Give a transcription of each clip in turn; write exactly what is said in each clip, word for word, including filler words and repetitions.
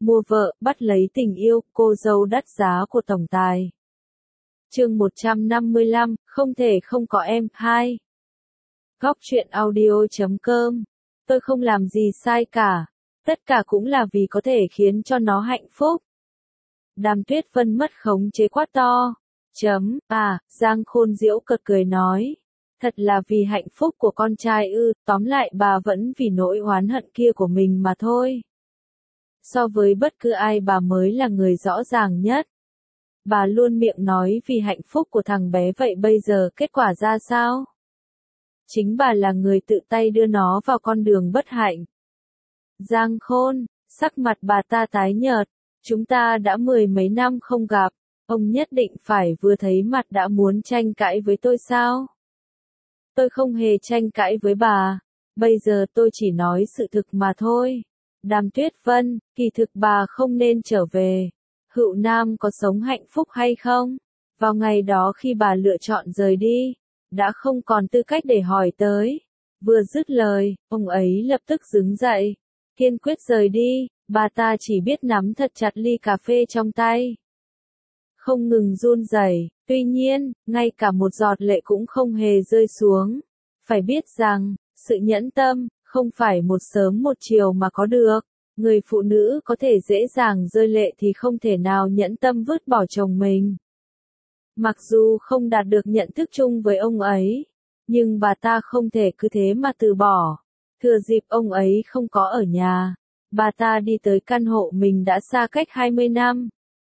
mua vợ, bắt lấy tình yêu, cô dâu đắt giá của tổng tài. Chương một trăm năm mươi lăm, không thể không có em. hai. Góc truyện audio chấm com. Tôi không làm gì sai cả. Tất cả cũng là vì có thể khiến cho nó hạnh phúc. Đàm Tuyết Vân mất khống chế quát to. Chấm, à, Giang Khôn giễu cợt cười nói. Thật là vì hạnh phúc của con trai ư, tóm lại bà vẫn vì nỗi oán hận kia của mình mà thôi. So với bất cứ ai bà mới là người rõ ràng nhất. Bà luôn miệng nói vì hạnh phúc của thằng bé, vậy bây giờ kết quả ra sao? Chính bà là người tự tay đưa nó vào con đường bất hạnh. Giang Khôn, sắc mặt bà ta tái nhợt, chúng ta đã mười mấy năm không gặp, ông nhất định phải vừa thấy mặt đã muốn tranh cãi với tôi sao? Tôi không hề tranh cãi với bà, bây giờ tôi chỉ nói sự thực mà thôi. Đàm Tuyết Vân, kỳ thực bà không nên trở về. Hữu Nam có sống hạnh phúc hay không? Vào ngày đó khi bà lựa chọn rời đi, đã không còn tư cách để hỏi tới. Vừa dứt lời, ông ấy lập tức đứng dậy, kiên quyết rời đi. Bà ta chỉ biết nắm thật chặt ly cà phê trong tay, không ngừng run rẩy. Tuy nhiên, ngay cả một giọt lệ cũng không hề rơi xuống. Phải biết rằng, sự nhẫn tâm không phải một sớm một chiều mà có được. Người phụ nữ có thể dễ dàng rơi lệ thì không thể nào nhẫn tâm vứt bỏ chồng mình. Mặc dù không đạt được nhận thức chung với ông ấy, nhưng bà ta không thể cứ thế mà từ bỏ. Thừa dịp ông ấy không có ở nhà, bà ta đi tới căn hộ mình đã xa cách hai mươi năm.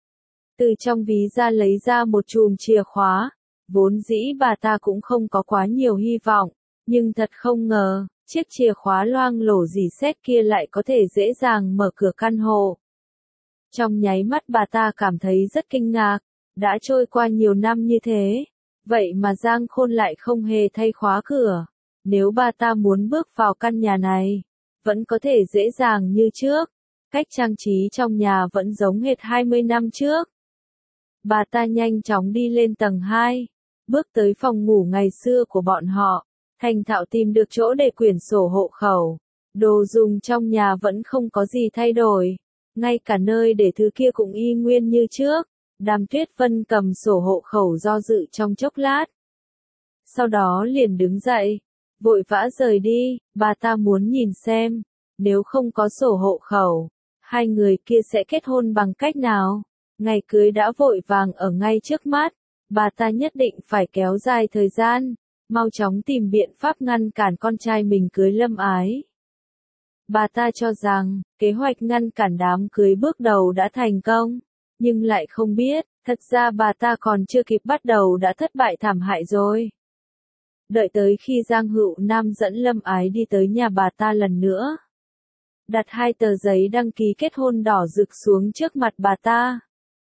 Từ trong ví ra lấy ra một chùm chìa khóa. Vốn dĩ bà ta cũng không có quá nhiều hy vọng, nhưng thật không ngờ, chiếc chìa khóa loang lổ rỉ sét kia lại có thể dễ dàng mở cửa căn hộ. Trong nháy mắt bà ta cảm thấy rất kinh ngạc, đã trôi qua nhiều năm như thế, vậy mà Giang Khôn lại không hề thay khóa cửa. Nếu bà ta muốn bước vào căn nhà này, vẫn có thể dễ dàng như trước, cách trang trí trong nhà vẫn giống hệt hai mươi năm trước. Bà ta nhanh chóng đi lên tầng hai, bước tới phòng ngủ ngày xưa của bọn họ, thành thạo tìm được chỗ để quyển sổ hộ khẩu. Đồ dùng trong nhà vẫn không có gì thay đổi, ngay cả nơi để thứ kia cũng y nguyên như trước. Đàm Tuyết Vân cầm sổ hộ khẩu do dự trong chốc lát, sau đó liền đứng dậy, vội vã rời đi. Bà ta muốn nhìn xem, nếu không có sổ hộ khẩu, hai người kia sẽ kết hôn bằng cách nào. Ngày cưới đã vội vàng ở ngay trước mắt, bà ta nhất định phải kéo dài thời gian, mau chóng tìm biện pháp ngăn cản con trai mình cưới Lâm Ái. Bà ta cho rằng, kế hoạch ngăn cản đám cưới bước đầu đã thành công, nhưng lại không biết, thật ra bà ta còn chưa kịp bắt đầu đã thất bại thảm hại rồi. Đợi tới khi Giang Hữu Nam dẫn Lâm Ái đi tới nhà bà ta lần nữa, đặt hai tờ giấy đăng ký kết hôn đỏ rực xuống trước mặt bà ta.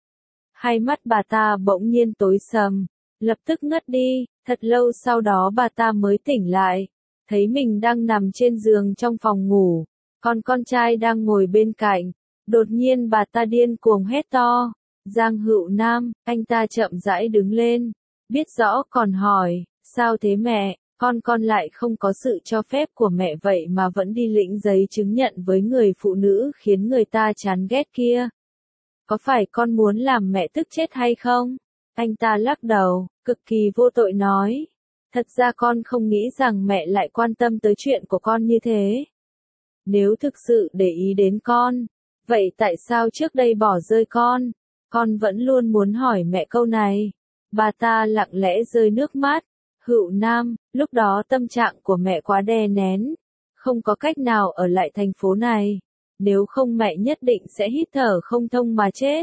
Hai mắt bà ta bỗng nhiên tối sầm, lập tức ngất đi. Thật lâu sau đó bà ta mới tỉnh lại, thấy mình đang nằm trên giường trong phòng ngủ, còn con trai đang ngồi bên cạnh. Đột nhiên bà ta điên cuồng hét to, Giang Hữu Nam. Anh ta chậm rãi đứng lên, biết rõ còn hỏi, sao thế mẹ, con con lại không có sự cho phép của mẹ vậy mà vẫn đi lĩnh giấy chứng nhận với người phụ nữ khiến người ta chán ghét kia. Có phải con muốn làm mẹ tức chết hay không? Anh ta lắc đầu, cực kỳ vô tội nói. Thật ra con không nghĩ rằng mẹ lại quan tâm tới chuyện của con như thế. Nếu thực sự để ý đến con, vậy tại sao trước đây bỏ rơi con? Con vẫn luôn muốn hỏi mẹ câu này. Bà ta lặng lẽ rơi nước mắt. Hữu Nam, lúc đó tâm trạng của mẹ quá đè nén, không có cách nào ở lại thành phố này. Nếu không mẹ nhất định sẽ hít thở không thông mà chết.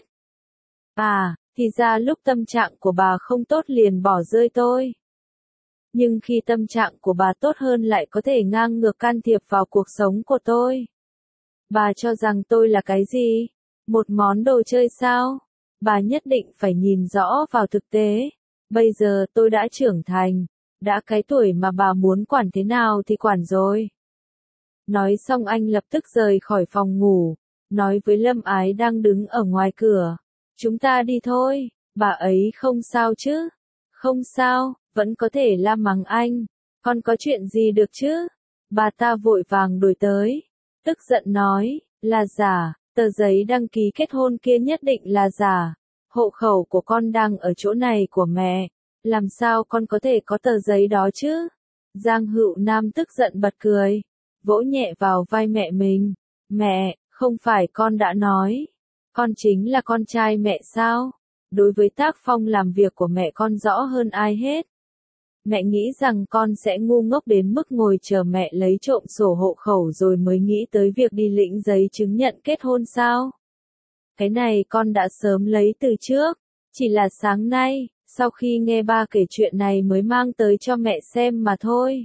À, thì ra lúc tâm trạng của bà không tốt liền bỏ rơi tôi. Nhưng khi tâm trạng của bà tốt hơn lại có thể ngang ngược can thiệp vào cuộc sống của tôi. Bà cho rằng tôi là cái gì? Một món đồ chơi sao? Bà nhất định phải nhìn rõ vào thực tế. Bây giờ tôi đã trưởng thành, đã cái tuổi mà bà muốn quản thế nào thì quản rồi. Nói xong anh lập tức rời khỏi phòng ngủ, nói với Lâm Ái đang đứng ở ngoài cửa. Chúng ta đi thôi, bà ấy không sao chứ? Không sao, vẫn có thể la mắng anh. Con có chuyện gì được chứ? Bà ta vội vàng đuổi tới, tức giận nói, là giả, Tờ giấy đăng ký kết hôn kia nhất định là giả. Hộ khẩu của con đang ở chỗ này của mẹ. Làm sao con có thể có tờ giấy đó chứ? Giang Hữu Nam tức giận bật cười. Vỗ nhẹ vào vai mẹ mình. Mẹ, không phải con đã nói. Con chính là con trai mẹ sao? Đối với tác phong làm việc của mẹ con rõ hơn ai hết. Mẹ nghĩ rằng con sẽ ngu ngốc đến mức ngồi chờ mẹ lấy trộm sổ hộ khẩu rồi mới nghĩ tới việc đi lĩnh giấy chứng nhận kết hôn sao? Cái này con đã sớm lấy từ trước. Chỉ là sáng nay, sau khi nghe ba kể chuyện này mới mang tới cho mẹ xem mà thôi.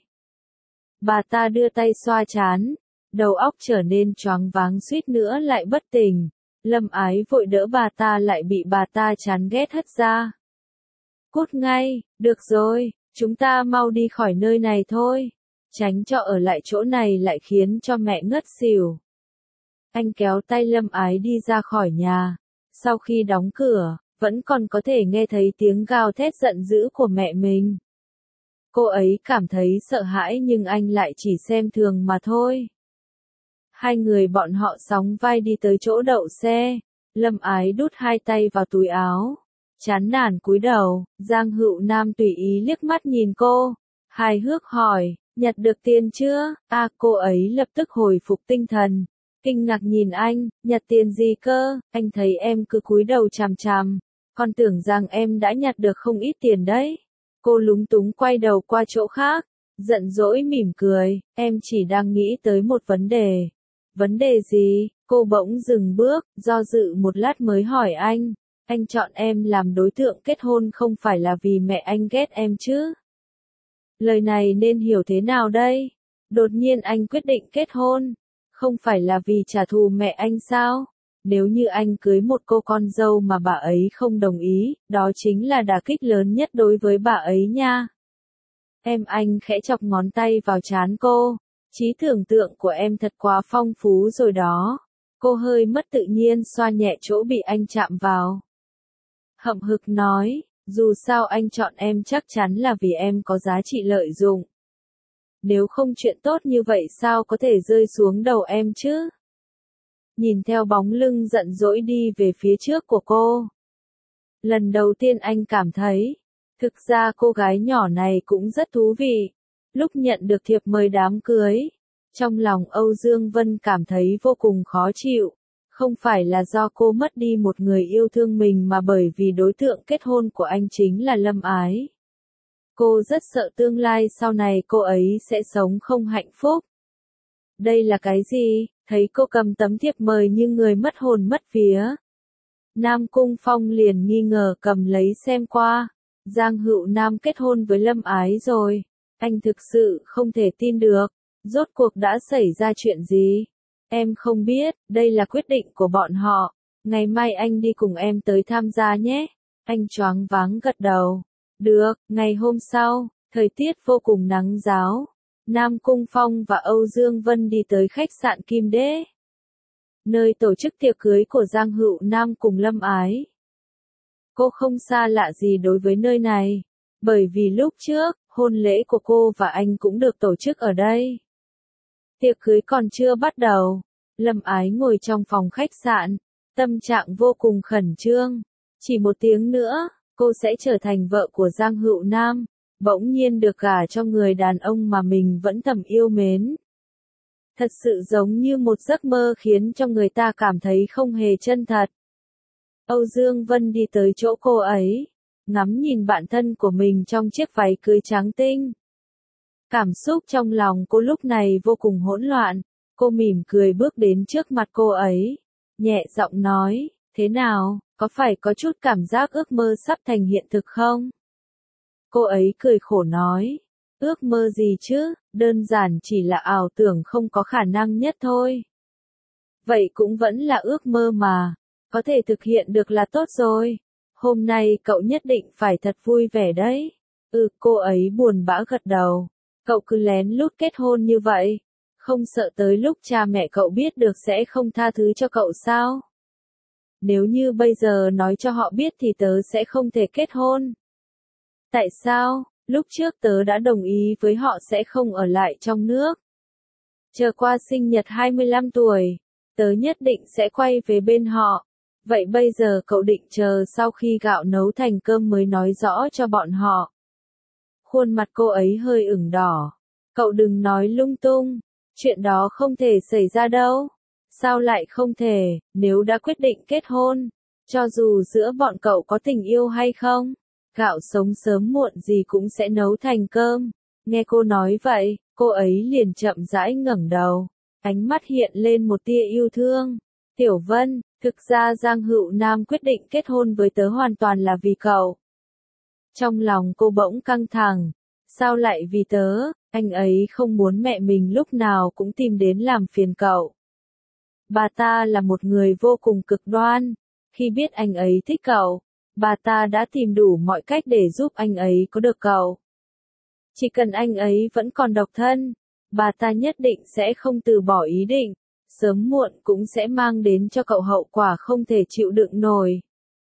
Bà ta đưa tay xoa trán, đầu óc trở nên choáng váng suýt nữa lại bất tỉnh. Lâm Ái vội đỡ bà ta lại bị bà ta chán ghét hất ra. Cút ngay, được rồi, chúng ta mau đi khỏi nơi này thôi. Tránh cho ở lại chỗ này lại khiến cho mẹ ngất xỉu. Anh kéo tay Lâm Ái đi ra khỏi nhà. Sau khi đóng cửa, vẫn còn có thể nghe thấy tiếng gào thét giận dữ của mẹ mình. Cô ấy cảm thấy sợ hãi nhưng anh lại chỉ xem thường mà thôi. Hai người bọn họ sóng vai đi tới chỗ đậu xe. Lâm Ái đút hai tay vào túi áo. Chán nản cúi đầu, Giang Hữu Nam tùy ý liếc mắt nhìn cô. Hài hước hỏi, nhặt được tiền chưa? À, cô ấy lập tức hồi phục tinh thần. Kinh ngạc nhìn anh, nhặt tiền gì cơ? Anh thấy em cứ cúi đầu chằm chằm. Con tưởng rằng em đã nhặt được không ít tiền đấy. Cô lúng túng quay đầu qua chỗ khác. Giận dỗi mỉm cười, em chỉ đang nghĩ tới một vấn đề. Vấn đề gì? Cô bỗng dừng bước, do dự một lát mới hỏi anh. Anh chọn em làm đối tượng kết hôn không phải là vì mẹ anh ghét em chứ? Lời này nên hiểu thế nào đây? Đột nhiên anh quyết định kết hôn. Không phải là vì trả thù mẹ anh sao? Nếu như anh cưới một cô con dâu mà bà ấy không đồng ý, đó chính là đả kích lớn nhất đối với bà ấy nha. Em anh khẽ chọc ngón tay vào trán cô. Trí tưởng tượng của em thật quá phong phú rồi đó. Cô hơi mất tự nhiên xoa nhẹ chỗ bị anh chạm vào. Hậm hực nói, dù sao anh chọn em chắc chắn là vì em có giá trị lợi dụng. Nếu không chuyện tốt như vậy sao có thể rơi xuống đầu em chứ? Nhìn theo bóng lưng giận dỗi đi về phía trước của cô. Lần đầu tiên anh cảm thấy, thực ra cô gái nhỏ này cũng rất thú vị. Lúc nhận được thiệp mời đám cưới, trong lòng Âu Dương Vân cảm thấy vô cùng khó chịu. Không phải là do cô mất đi một người yêu thương mình mà bởi vì đối tượng kết hôn của anh chính là Lâm Ái. Cô rất sợ tương lai sau này cô ấy sẽ sống không hạnh phúc. Đây là cái gì? Thấy cô cầm tấm thiệp mời như người mất hồn mất vía. Nam Cung Phong liền nghi ngờ cầm lấy xem qua. Giang Hữu Nam kết hôn với Lâm Ái rồi. Anh thực sự không thể tin được. Rốt cuộc đã xảy ra chuyện gì? Em không biết, đây là quyết định của bọn họ. Ngày mai anh đi cùng em tới tham gia nhé. Anh choáng váng gật đầu. Được, ngày hôm sau, thời tiết vô cùng nắng ráo. Nam Cung Phong và Âu Dương Vân đi tới khách sạn Kim Đế, nơi tổ chức tiệc cưới của Giang Hữu Nam cùng Lâm Ái. Cô không xa lạ gì đối với nơi này, bởi vì lúc trước, hôn lễ của cô và anh cũng được tổ chức ở đây. Tiệc cưới còn chưa bắt đầu, Lâm Ái ngồi trong phòng khách sạn, tâm trạng vô cùng khẩn trương. Chỉ một tiếng nữa, cô sẽ trở thành vợ của Giang Hữu Nam, bỗng nhiên được gả cho người đàn ông mà mình vẫn thầm yêu mến. Thật sự giống như một giấc mơ khiến cho người ta cảm thấy không hề chân thật. Âu Dương Vân đi tới chỗ cô ấy, ngắm nhìn bản thân của mình trong chiếc váy cưới trắng tinh. Cảm xúc trong lòng cô lúc này vô cùng hỗn loạn, cô mỉm cười bước đến trước mặt cô ấy, nhẹ giọng nói, thế nào, có phải có chút cảm giác ước mơ sắp thành hiện thực không? Cô ấy cười khổ nói, ước mơ gì chứ, đơn giản chỉ là ảo tưởng không có khả năng nhất thôi. Vậy cũng vẫn là ước mơ mà, có thể thực hiện được là tốt rồi. Hôm nay cậu nhất định phải thật vui vẻ đấy. Ừ, cô ấy buồn bã gật đầu. Cậu cứ lén lút kết hôn như vậy, không sợ tới lúc cha mẹ cậu biết được sẽ không tha thứ cho cậu sao? Nếu như bây giờ nói cho họ biết thì tớ sẽ không thể kết hôn. Tại sao? Lúc trước tớ đã đồng ý với họ sẽ không ở lại trong nước. Chờ qua sinh nhật hai mươi lăm tuổi, tớ nhất định sẽ quay về bên họ. Vậy bây giờ cậu định chờ sau khi gạo nấu thành cơm mới nói rõ cho bọn họ. Khuôn mặt cô ấy hơi ửng đỏ. Cậu đừng nói lung tung, chuyện đó không thể xảy ra đâu. Sao lại không thể, nếu đã quyết định kết hôn, cho dù giữa bọn cậu có tình yêu hay không, gạo sống sớm muộn gì cũng sẽ nấu thành cơm. Nghe cô nói vậy, cô ấy liền chậm rãi ngẩng đầu, ánh mắt hiện lên một tia yêu thương. Tiểu Vân, thực ra Giang Hữu Nam quyết định kết hôn với tớ hoàn toàn là vì cậu. Trong lòng cô bỗng căng thẳng, sao lại vì tớ, anh ấy không muốn mẹ mình lúc nào cũng tìm đến làm phiền cậu. Bà ta là một người vô cùng cực đoan, khi biết anh ấy thích cậu, bà ta đã tìm đủ mọi cách để giúp anh ấy có được cậu. Chỉ cần anh ấy vẫn còn độc thân, bà ta nhất định sẽ không từ bỏ ý định, sớm muộn cũng sẽ mang đến cho cậu hậu quả không thể chịu đựng nổi.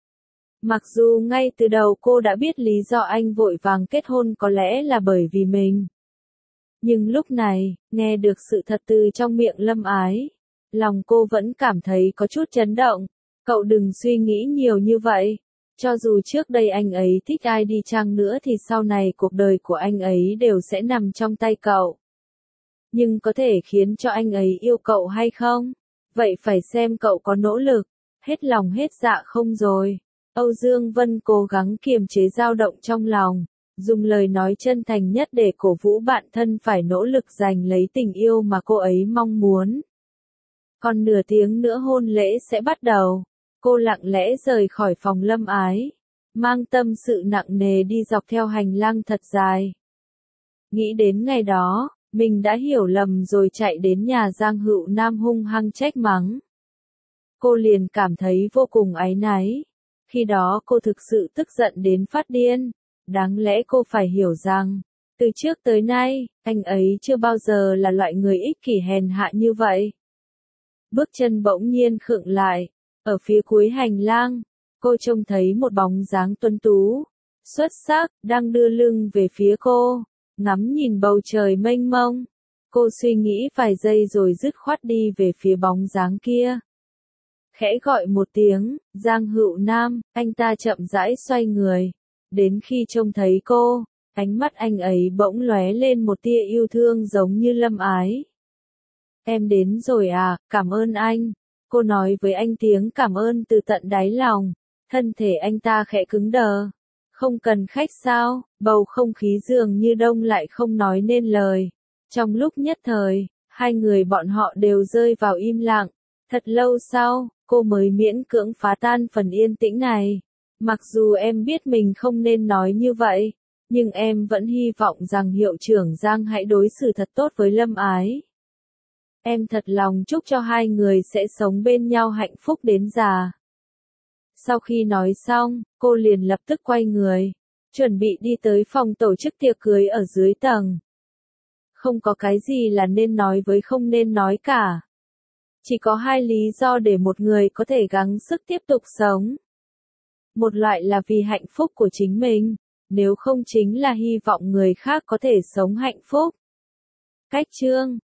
Mặc dù ngay từ đầu cô đã biết lý do anh vội vàng kết hôn có lẽ là bởi vì mình. Nhưng lúc này, nghe được sự thật từ trong miệng Lâm Ái, lòng cô vẫn cảm thấy có chút chấn động. Cậu đừng suy nghĩ nhiều như vậy. Cho dù trước đây anh ấy thích ai đi chăng nữa thì sau này cuộc đời của anh ấy đều sẽ nằm trong tay cậu. Nhưng có thể khiến cho anh ấy yêu cậu hay không? Vậy phải xem cậu có nỗ lực, hết lòng hết dạ không rồi. Âu Dương Vân cố gắng kiềm chế dao động trong lòng, dùng lời nói chân thành nhất để cổ vũ bạn thân phải nỗ lực giành lấy tình yêu mà cô ấy mong muốn. Còn nửa tiếng nữa hôn lễ sẽ bắt đầu. Cô lặng lẽ rời khỏi phòng Lâm Ái, mang tâm sự nặng nề đi dọc theo hành lang thật dài. Nghĩ đến ngày đó, mình đã hiểu lầm rồi chạy đến nhà Giang Hữu Nam hung hăng trách mắng. Cô liền cảm thấy vô cùng áy náy. Khi đó cô thực sự tức giận đến phát điên. Đáng lẽ cô phải hiểu rằng, từ trước tới nay, anh ấy chưa bao giờ là loại người ích kỷ hèn hạ như vậy. Bước chân bỗng nhiên khựng lại. Ở phía cuối hành lang, cô trông thấy một bóng dáng tuấn tú, xuất sắc, đang đưa lưng về phía cô, ngắm nhìn bầu trời mênh mông. Cô suy nghĩ vài giây rồi dứt khoát đi về phía bóng dáng kia. Khẽ gọi một tiếng, Giang Hữu Nam, anh ta chậm rãi xoay người. Đến khi trông thấy cô, ánh mắt anh ấy bỗng lóe lên một tia yêu thương giống như Lâm Ái. Em đến rồi à, cảm ơn anh. Cô nói với anh tiếng cảm ơn từ tận đáy lòng. Thân thể anh ta khẽ cứng đờ. Không cần khách sao, bầu không khí dường như đông lại không nói nên lời. Trong lúc nhất thời, hai người bọn họ đều rơi vào im lặng. Thật lâu sau, cô mới miễn cưỡng phá tan phần yên tĩnh này. Mặc dù em biết mình không nên nói như vậy, nhưng em vẫn hy vọng rằng hiệu trưởng Giang hãy đối xử thật tốt với Lâm Ái. Em thật lòng chúc cho hai người sẽ sống bên nhau hạnh phúc đến già. Sau khi nói xong, cô liền lập tức quay người, chuẩn bị đi tới phòng tổ chức tiệc cưới ở dưới tầng. Không có cái gì là nên nói với không nên nói cả. Chỉ có hai lý do để một người có thể gắng sức tiếp tục sống. Một loại là vì hạnh phúc của chính mình, nếu không chính là hy vọng người khác có thể sống hạnh phúc. Cách chương